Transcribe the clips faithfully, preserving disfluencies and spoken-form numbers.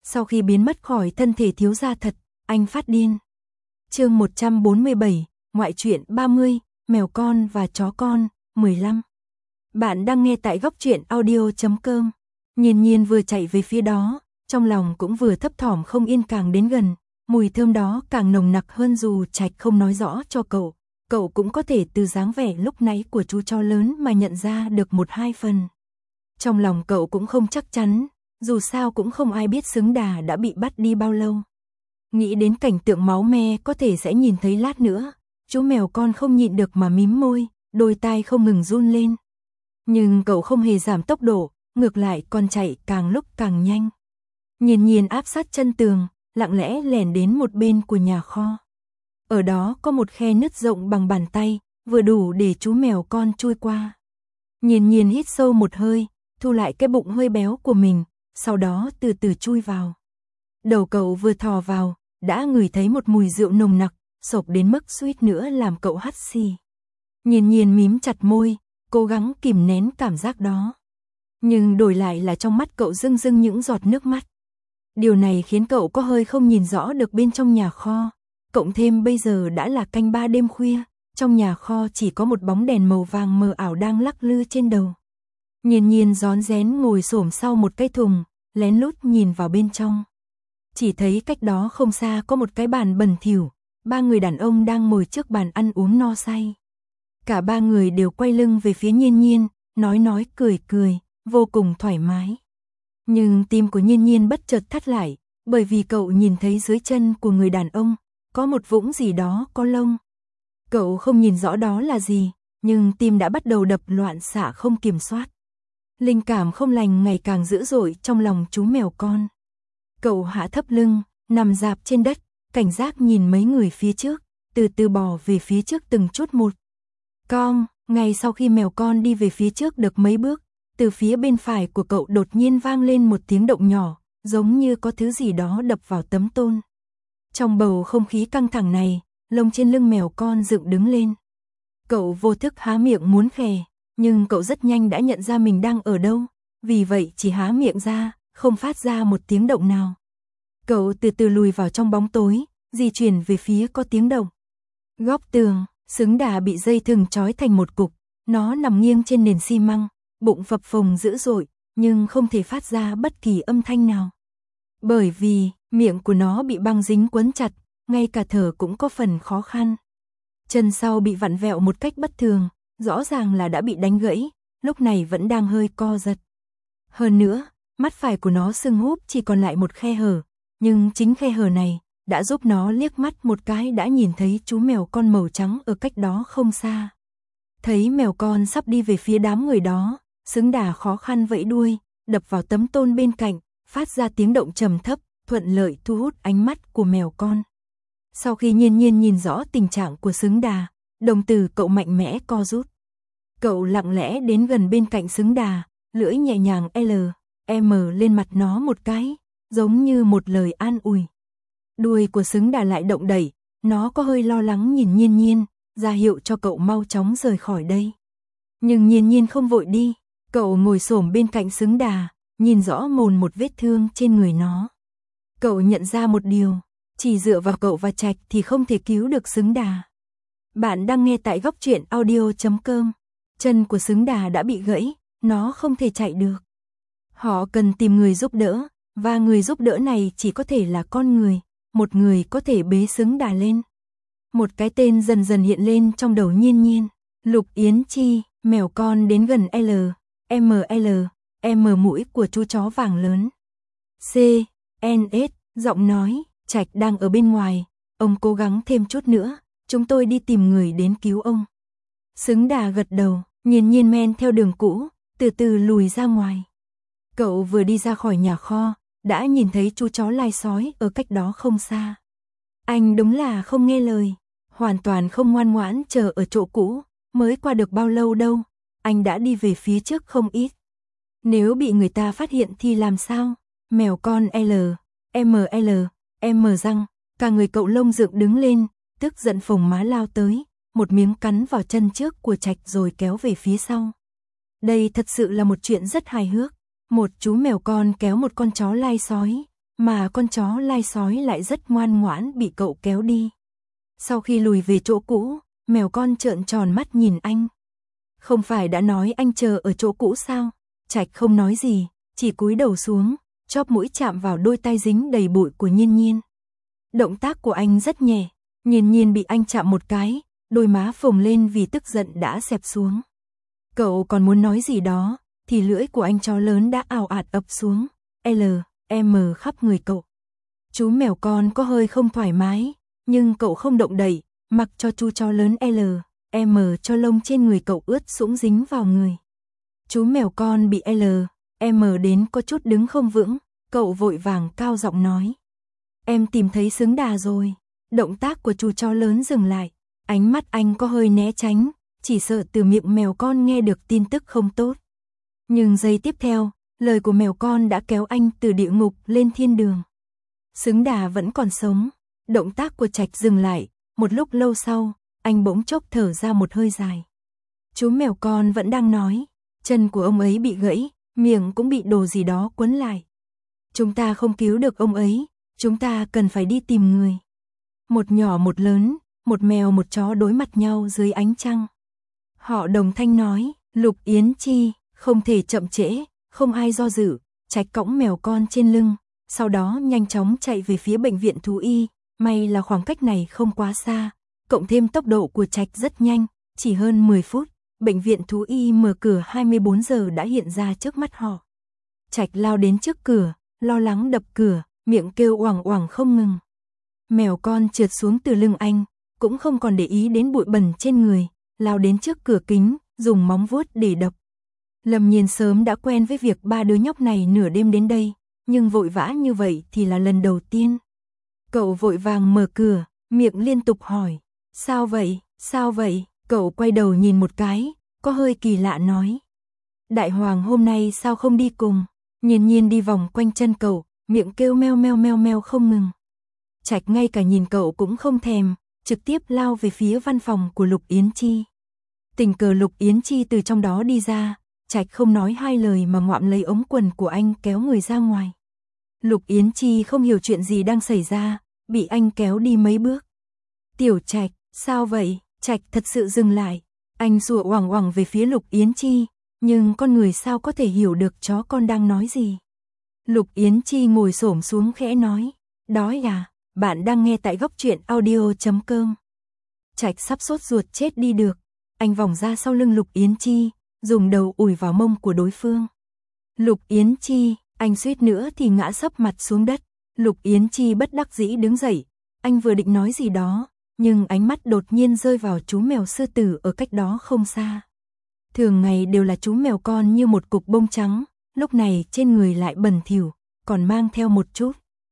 Sau khi biến mất khỏi thân thể thiếu gia thật, anh phát điên. Chương một trăm bốn mươi bảy, ngoại truyện ba mươi, mèo con và chó con, mười lăm. Bạn đang nghe tại góc truyện audio chấm com. Nhiên Nhiên vừa chạy về phía đó, trong lòng cũng vừa thấp thỏm không yên, càng đến gần, mùi thơm đó càng nồng nặc hơn dù Trạch không nói rõ cho cậu. Cậu cũng có thể từ dáng vẻ lúc nãy của chú chó lớn mà nhận ra được một hai phần. Trong lòng cậu cũng không chắc chắn, dù sao cũng không ai biết Xứng Đà đã bị bắt đi bao lâu. Nghĩ đến cảnh tượng máu me có thể sẽ nhìn thấy lát nữa, chú mèo con không nhịn được mà mím môi, đôi tai không ngừng run lên. Nhưng cậu không hề giảm tốc độ, ngược lại còn chạy càng lúc càng nhanh. Nhiên Nhiên áp sát chân tường, lặng lẽ lẻn đến một bên của nhà kho. Ở đó có một khe nứt rộng bằng bàn tay, vừa đủ để chú mèo con chui qua. Nhiên Nhiên hít sâu một hơi, thu lại cái bụng hơi béo của mình, sau đó từ từ chui vào. Đầu cậu vừa thò vào, đã ngửi thấy một mùi rượu nồng nặc, sộc đến mức suýt nữa làm cậu hắt xì. Nhiên Nhiên mím chặt môi, cố gắng kìm nén cảm giác đó. Nhưng đổi lại là trong mắt cậu rưng rưng những giọt nước mắt. Điều này khiến cậu có hơi không nhìn rõ được bên trong nhà kho. Cộng thêm bây giờ đã là canh ba đêm khuya, trong nhà kho chỉ có một bóng đèn màu vàng mờ ảo đang lắc lư trên đầu. Nhiên Nhiên rón rén ngồi xổm sau một cái thùng, lén lút nhìn vào bên trong. Chỉ thấy cách đó không xa có một cái bàn bẩn thỉu, ba người đàn ông đang ngồi trước bàn ăn uống no say. Cả ba người đều quay lưng về phía Nhiên Nhiên, nói nói cười cười, vô cùng thoải mái. Nhưng tim của Nhiên Nhiên bất chợt thắt lại, bởi vì cậu nhìn thấy dưới chân của người đàn ông có một vũng gì đó có lông. Cậu không nhìn rõ đó là gì, nhưng tim đã bắt đầu đập loạn xạ không kiểm soát. Linh cảm không lành ngày càng dữ dội trong lòng chú mèo con. Cậu hạ thấp lưng, nằm rạp trên đất, cảnh giác nhìn mấy người phía trước, từ từ bò về phía trước từng chút một. Cong, ngay sau khi mèo con đi về phía trước được mấy bước, từ phía bên phải của cậu đột nhiên vang lên một tiếng động nhỏ, giống như có thứ gì đó đập vào tấm tôn. Trong bầu không khí căng thẳng này, lông trên lưng mèo con dựng đứng lên. Cậu vô thức há miệng muốn khè, nhưng cậu rất nhanh đã nhận ra mình đang ở đâu, vì vậy chỉ há miệng ra, không phát ra một tiếng động nào. Cậu từ từ lùi vào trong bóng tối, di chuyển về phía có tiếng động. Góc tường, Xứng Đà bị dây thừng trói thành một cục, nó nằm nghiêng trên nền xi măng, bụng phập phồng dữ dội, nhưng không thể phát ra bất kỳ âm thanh nào. Bởi vì, miệng của nó bị băng dính quấn chặt, ngay cả thở cũng có phần khó khăn. Chân sau bị vặn vẹo một cách bất thường, rõ ràng là đã bị đánh gãy, lúc này vẫn đang hơi co giật. Hơn nữa, mắt phải của nó sưng húp chỉ còn lại một khe hở, nhưng chính khe hở này đã giúp nó liếc mắt một cái đã nhìn thấy chú mèo con màu trắng ở cách đó không xa. Thấy mèo con sắp đi về phía đám người đó, Xứng Đà khó khăn vẫy đuôi, đập vào tấm tôn bên cạnh, phát ra tiếng động trầm thấp, thuận lợi thu hút ánh mắt của mèo con. Sau khi Nhiên Nhiên nhìn rõ tình trạng của Xứng Đà, đồng tử cậu mạnh mẽ co rút. Cậu lặng lẽ đến gần bên cạnh Xứng Đà, lưỡi nhẹ nhàng L, M lên mặt nó một cái, giống như một lời an ủi. Đuôi của Xứng Đà lại động đẩy, nó có hơi lo lắng nhìn Nhiên Nhiên, ra hiệu cho cậu mau chóng rời khỏi đây. Nhưng Nhiên Nhiên không vội đi, cậu ngồi xổm bên cạnh Xứng Đà, nhìn rõ mồn một vết thương trên người nó. Cậu nhận ra một điều, chỉ dựa vào cậu và Trạch thì không thể cứu được Xứng Đà. Bạn đang nghe tại góc truyện audio chấm com. Chân của Xứng Đà đã bị gãy, nó không thể chạy được. Họ cần tìm người giúp đỡ, và người giúp đỡ này chỉ có thể là con người, một người có thể bế Xứng Đà lên. Một cái tên dần dần hiện lên trong đầu Nhiên Nhiên, Lục Yến Chi, mèo con đến gần L, M L, M mũi của chú chó vàng lớn. C, N S, giọng nói, Trạch đang ở bên ngoài, ông cố gắng thêm chút nữa, chúng tôi đi tìm người đến cứu ông. Xứng Đà gật đầu, Nhiên Nhiên men theo đường cũ, từ từ lùi ra ngoài. Cậu vừa đi ra khỏi nhà kho, đã nhìn thấy chú chó lai sói ở cách đó không xa. Anh đúng là không nghe lời, hoàn toàn không ngoan ngoãn chờ ở chỗ cũ, mới qua được bao lâu đâu, anh đã đi về phía trước không ít. Nếu bị người ta phát hiện thì làm sao? Mèo con L, M L, M răng, cả người cậu lông dựng đứng lên, tức giận phồng má lao tới, một miếng cắn vào chân trước của Trạch rồi kéo về phía sau. Đây thật sự là một chuyện rất hài hước, một chú mèo con kéo một con chó lai sói, mà con chó lai sói lại rất ngoan ngoãn bị cậu kéo đi. Sau khi lùi về chỗ cũ, mèo con trợn tròn mắt nhìn anh. Không phải đã nói anh chờ ở chỗ cũ sao? Trạch không nói gì, chỉ cúi đầu xuống, chóp mũi chạm vào đôi tai dính đầy bụi của Nhiên Nhiên. Động tác của anh rất nhẹ, Nhiên Nhiên bị anh chạm một cái, đôi má phồng lên vì tức giận đã xẹp xuống. Cậu còn muốn nói gì đó, thì lưỡi của anh chó lớn đã ào ạt ập xuống, L, M khắp người cậu. Chú mèo con có hơi không thoải mái, nhưng cậu không động đậy, mặc cho chú chó lớn L, M cho lông trên người cậu ướt sũng dính vào người. Chú mèo con bị L, M đến có chút đứng không vững, cậu vội vàng cao giọng nói. Em tìm thấy xứng đà rồi. Động tác của chú chó lớn dừng lại, ánh mắt anh có hơi né tránh, chỉ sợ từ miệng mèo con nghe được tin tức không tốt. Nhưng giây tiếp theo, lời của mèo con đã kéo anh từ địa ngục lên thiên đường. Xứng đà vẫn còn sống. Động tác của Trạch dừng lại, một lúc lâu sau, anh bỗng chốc thở ra một hơi dài. Chú mèo con vẫn đang nói, chân của ông ấy bị gãy, miệng cũng bị đồ gì đó quấn lại. Chúng ta không cứu được ông ấy, chúng ta cần phải đi tìm người. Một nhỏ một lớn, một mèo một chó đối mặt nhau dưới ánh trăng. Họ đồng thanh nói, Lục Yến Chi, không thể chậm trễ, không ai do dự, Trạch cõng mèo con trên lưng, sau đó nhanh chóng chạy về phía bệnh viện thú y, may là khoảng cách này không quá xa, cộng thêm tốc độ của Trạch rất nhanh, chỉ hơn mười phút, bệnh viện thú y mở cửa hai mươi bốn giờ đã hiện ra trước mắt họ. Trạch lao đến trước cửa, lo lắng đập cửa, miệng kêu oảng oảng không ngừng. Mèo con trượt xuống từ lưng anh, cũng không còn để ý đến bụi bẩn trên người, lao đến trước cửa kính, dùng móng vuốt để đập. Lâm Nhiên sớm đã quen với việc ba đứa nhóc này nửa đêm đến đây, nhưng vội vã như vậy thì là lần đầu tiên. Cậu vội vàng mở cửa, miệng liên tục hỏi, sao vậy, sao vậy, cậu quay đầu nhìn một cái, có hơi kỳ lạ nói. Đại Hoàng hôm nay sao không đi cùng, Nhiên Nhiên đi vòng quanh chân cậu, miệng kêu meo meo meo meo không ngừng. Trạch ngay cả nhìn cậu cũng không thèm, trực tiếp lao về phía văn phòng của Lục Yến Chi. Tình cờ Lục Yến Chi từ trong đó đi ra, Trạch không nói hai lời mà ngoạm lấy ống quần của anh kéo người ra ngoài. Lục Yến Chi không hiểu chuyện gì đang xảy ra, bị anh kéo đi mấy bước. Tiểu Trạch, sao vậy? Trạch thật sự dừng lại, anh sủa oảng oảng về phía Lục Yến Chi, nhưng con người sao có thể hiểu được chó con đang nói gì. Lục Yến Chi ngồi xổm xuống khẽ nói, đói à, bạn đang nghe tại góc truyện audio chấm com. Trạch sắp sốt ruột chết đi được, anh vòng ra sau lưng Lục Yến Chi, dùng đầu ủi vào mông của đối phương. Lục Yến Chi, anh suýt nữa thì ngã sấp mặt xuống đất. Lục Yến Chi bất đắc dĩ đứng dậy, anh vừa định nói gì đó, nhưng ánh mắt đột nhiên rơi vào chú mèo sư tử ở cách đó không xa. Thường ngày đều là chú mèo con như một cục bông trắng, lúc này trên người lại bẩn thỉu, còn mang theo một chút.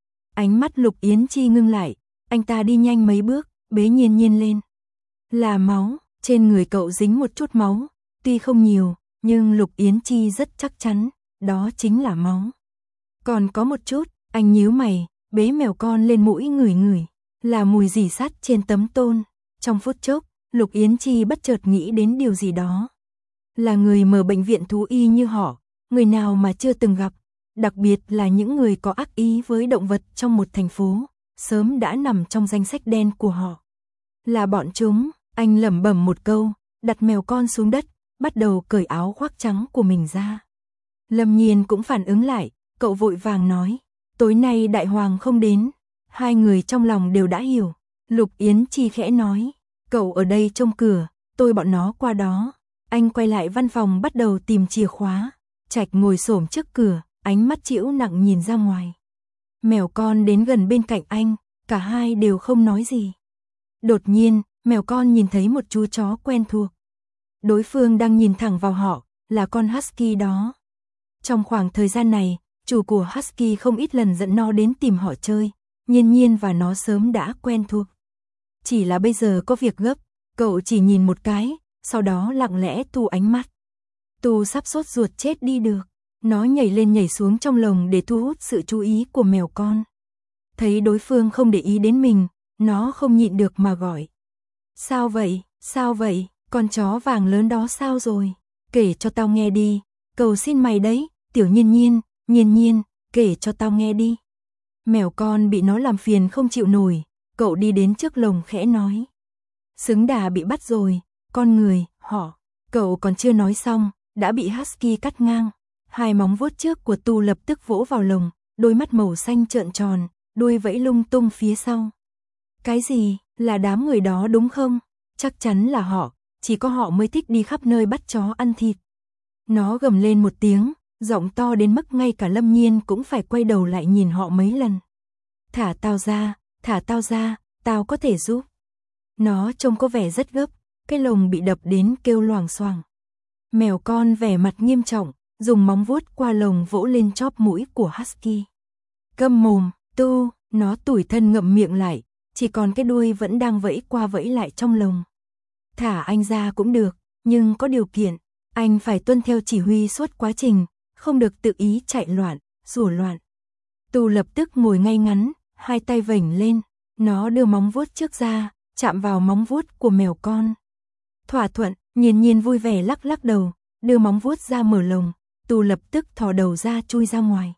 Ánh mắt Lục Yến Chi ngưng lại, anh ta đi nhanh mấy bước, bế Nhiên Nhiên lên. Là máu, trên người cậu dính một chút máu, tuy không nhiều, nhưng Lục Yến Chi rất chắc chắn, đó chính là máu. Còn có một chút, anh nhíu mày, bế mèo con lên mũi ngửi ngửi, là mùi rỉ sắt trên tấm tôn. Trong phút chốc, Lục Yến Chi bất chợt nghĩ đến điều gì đó. Là người mở bệnh viện thú y như họ, người nào mà chưa từng gặp, đặc biệt là những người có ác ý với động vật trong một thành phố, sớm đã nằm trong danh sách đen của họ. Là bọn chúng, anh lẩm bẩm một câu, đặt mèo con xuống đất, bắt đầu cởi áo khoác trắng của mình ra. Lâm Nhiên cũng phản ứng lại, cậu vội vàng nói, tối nay Đại Hoàng không đến. Hai người trong lòng đều đã hiểu. Lục Yến Chi khẽ nói, cậu ở đây trông cửa, tôi bọn nó qua đó. Anh quay lại văn phòng bắt đầu tìm chìa khóa. Trạch ngồi xổm trước cửa, ánh mắt trĩu nặng nhìn ra ngoài. Mèo con đến gần bên cạnh anh, cả hai đều không nói gì. Đột nhiên, mèo con nhìn thấy một chú chó quen thuộc. Đối phương đang nhìn thẳng vào họ, là con Husky đó. Trong khoảng thời gian này, chủ của Husky không ít lần dẫn nó đến tìm họ chơi, Nhiên Nhiên và nó sớm đã quen thuộc. Chỉ là bây giờ có việc gấp, cậu chỉ nhìn một cái, sau đó lặng lẽ thu ánh mắt. Tu sắp sốt ruột chết đi được, nó nhảy lên nhảy xuống trong lồng để thu hút sự chú ý của mèo con. Thấy đối phương không để ý đến mình, nó không nhịn được mà gọi. Sao vậy, sao vậy, con chó vàng lớn đó sao rồi? Kể cho tao nghe đi, cầu xin mày đấy, tiểu Nhiên Nhiên, Nhiên Nhiên, kể cho tao nghe đi. Mèo con bị nó làm phiền không chịu nổi, cậu đi đến trước lồng khẽ nói. Xứng đà bị bắt rồi, con người, họ. Cậu còn chưa nói xong, đã bị Husky cắt ngang. Hai móng vuốt trước của Tu lập tức vỗ vào lồng, đôi mắt màu xanh trợn tròn, đuôi vẫy lung tung phía sau. Cái gì, là đám người đó đúng không? Chắc chắn là họ, chỉ có họ mới thích đi khắp nơi bắt chó ăn thịt. Nó gầm lên một tiếng, giọng to đến mức ngay cả Lâm Nhiên cũng phải quay đầu lại nhìn họ mấy lần. Thả tao ra, thả tao ra, tao có thể giúp. Nó trông có vẻ rất gấp, cái lồng bị đập đến kêu loảng xoảng. Mèo con vẻ mặt nghiêm trọng, dùng móng vuốt qua lồng vỗ lên chóp mũi của Husky. Câm mồm, Tu, nó tủi thân ngậm miệng lại, chỉ còn cái đuôi vẫn đang vẫy qua vẫy lại trong lồng. Thả anh ra cũng được, nhưng có điều kiện, anh phải tuân theo chỉ huy suốt quá trình, không được tự ý chạy loạn, rủa loạn. Tu lập tức ngồi ngay ngắn, hai tay vểnh lên, nó đưa móng vuốt trước ra, chạm vào móng vuốt của mèo con. Thỏa thuận, Nhiên Nhiên vui vẻ lắc lắc đầu, đưa móng vuốt ra mở lồng, Tu lập tức thò đầu ra chui ra ngoài.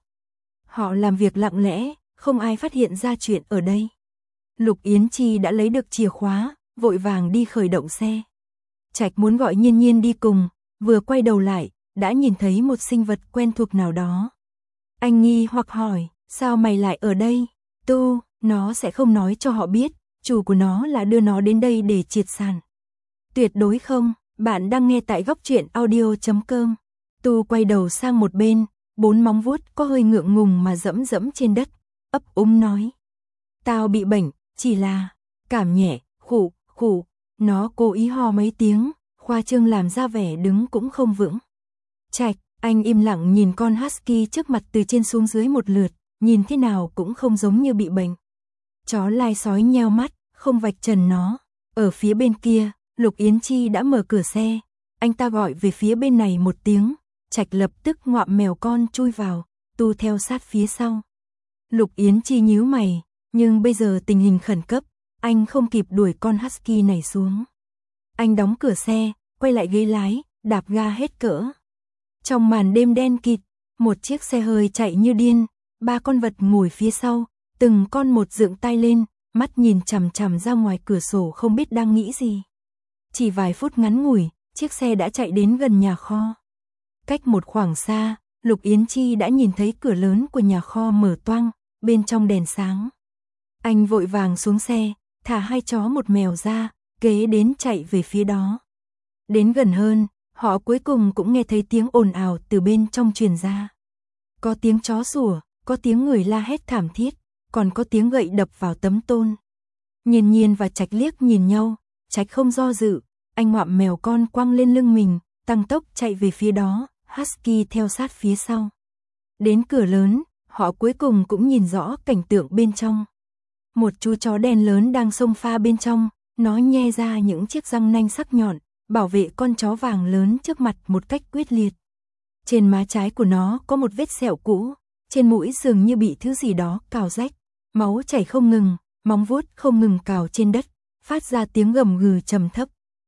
Họ làm việc lặng lẽ, không ai phát hiện ra chuyện ở đây. Lục Yến Chi đã lấy được chìa khóa, vội vàng đi khởi động xe. Trạch muốn gọi Nhiên Nhiên đi cùng, vừa quay đầu lại, đã nhìn thấy một sinh vật quen thuộc nào đó. Anh nghi hoặc hỏi, sao mày lại ở đây? Tu, nó sẽ không nói cho họ biết, chủ của nó là đưa nó đến đây để triệt sản. Tuyệt đối không, bạn đang nghe tại góc truyện audio chấm com. Tu quay đầu sang một bên, bốn móng vuốt có hơi ngượng ngùng mà dẫm dẫm trên đất, ấp úng nói. Tao bị bệnh, chỉ là cảm nhẹ, khụ, khụ, nó cố ý ho mấy tiếng, khoa trương làm ra vẻ đứng cũng không vững. Trạch, anh im lặng nhìn con Husky trước mặt từ trên xuống dưới một lượt, nhìn thế nào cũng không giống như bị bệnh. Chó lai sói nheo mắt, không vạch trần nó. Ở phía bên kia, Lục Yến Chi đã mở cửa xe, anh ta gọi về phía bên này một tiếng, Trạch lập tức ngoạm mèo con chui vào, Tu theo sát phía sau. Lục Yến Chi nhíu mày, nhưng bây giờ tình hình khẩn cấp, anh không kịp đuổi con Husky này xuống. Anh đóng cửa xe, quay lại ghế lái, đạp ga hết cỡ. Trong màn đêm đen kịt, một chiếc xe hơi chạy như điên, ba con vật ngồi phía sau, từng con một dựng tay lên, mắt nhìn chằm chằm ra ngoài cửa sổ không biết đang nghĩ gì. Chỉ vài phút ngắn ngủi, chiếc xe đã chạy đến gần nhà kho. Cách một khoảng xa, Lục Yến Chi đã nhìn thấy cửa lớn của nhà kho mở toang, bên trong đèn sáng. Anh vội vàng xuống xe, thả hai chó một mèo ra, kế đến chạy về phía đó. Đến gần hơn, họ cuối cùng cũng nghe thấy tiếng ồn ào từ bên trong truyền ra. Có tiếng chó sủa, có tiếng người la hét thảm thiết, còn có tiếng gậy đập vào tấm tôn. Nhiên Nhiên và Trạch liếc nhìn nhau, Trạch không do dự, anh ngoạm mèo con quăng lên lưng mình, tăng tốc chạy về phía đó, Husky theo sát phía sau. Đến cửa lớn, họ cuối cùng cũng nhìn rõ cảnh tượng bên trong. Một chú chó đen lớn đang xông pha bên trong, nó nhe ra những chiếc răng nanh sắc nhọn, bảo vệ con chó vàng lớn trước mặt một cách quyết liệt. Trên má trái của nó có một vết sẹo cũ, trên mũi dường như bị thứ gì đó cào rách, máu chảy không ngừng, móng vuốt không ngừng cào trên đất, phát ra tiếng gầm gừ trầm thấp.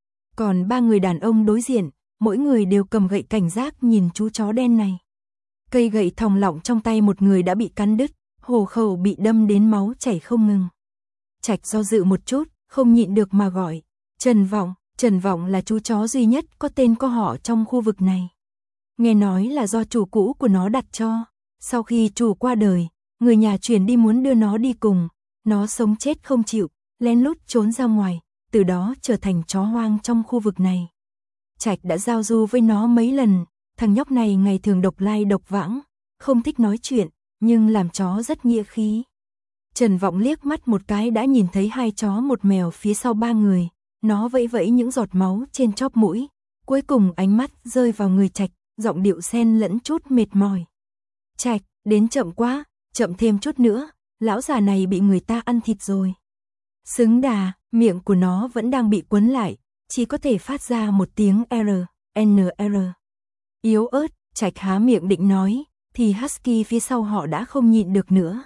Còn ba người đàn ông đối diện, mỗi người đều cầm gậy cảnh giác nhìn chú chó đen này. Cây gậy thòng lọng trong tay một người đã bị cắn đứt, hổ khẩu bị đâm đến máu chảy không ngừng. Trạch do dự một chút, không nhịn được mà gọi. Trần Vọng, Trần Vọng là chú chó duy nhất có tên có họ trong khu vực này. Nghe nói là do chủ cũ của nó đặt cho. Sau khi chủ qua đời, người nhà chuyển đi muốn đưa nó đi cùng. Nó sống chết không chịu, lén lút trốn ra ngoài, từ đó trở thành chó hoang trong khu vực này. Trạch đã giao du với nó mấy lần, thằng nhóc này ngày thường độc lai độc vãng, không thích nói chuyện, nhưng làm chó rất nghĩa khí. Trần Vọng liếc mắt một cái đã nhìn thấy hai chó một mèo phía sau ba người, nó vẫy vẫy những giọt máu trên chóp mũi, cuối cùng ánh mắt rơi vào người Trạch, giọng điệu xen lẫn chút mệt mỏi. Trạch, đến chậm quá, chậm thêm chút nữa, lão già này bị người ta ăn thịt rồi. Xứng đà, miệng của nó vẫn đang bị quấn lại, chỉ có thể phát ra một tiếng R, N R. Yếu ớt, Trạch há miệng định nói, thì Husky phía sau họ đã không nhịn được nữa.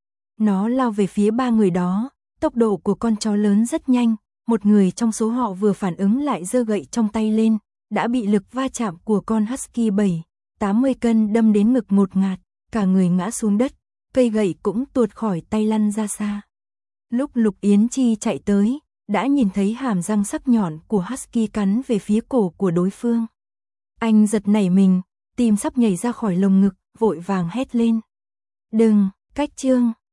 Nó lao về phía ba người đó, tốc độ của con chó lớn rất nhanh, một người trong số họ vừa phản ứng lại giơ gậy trong tay lên, đã bị lực va chạm của con Husky bảy, tám mươi cân đâm đến ngực ngột ngạt, cả người ngã xuống đất, cây gậy cũng tuột khỏi tay lăn ra xa. Lúc Lục Yến Chi chạy tới, đã nhìn thấy hàm răng sắc nhọn của Husky cắn về phía cổ của đối phương. Anh giật nảy mình, tim sắp nhảy ra khỏi lồng ngực, vội vàng hét lên. Đừng, Cách Trương.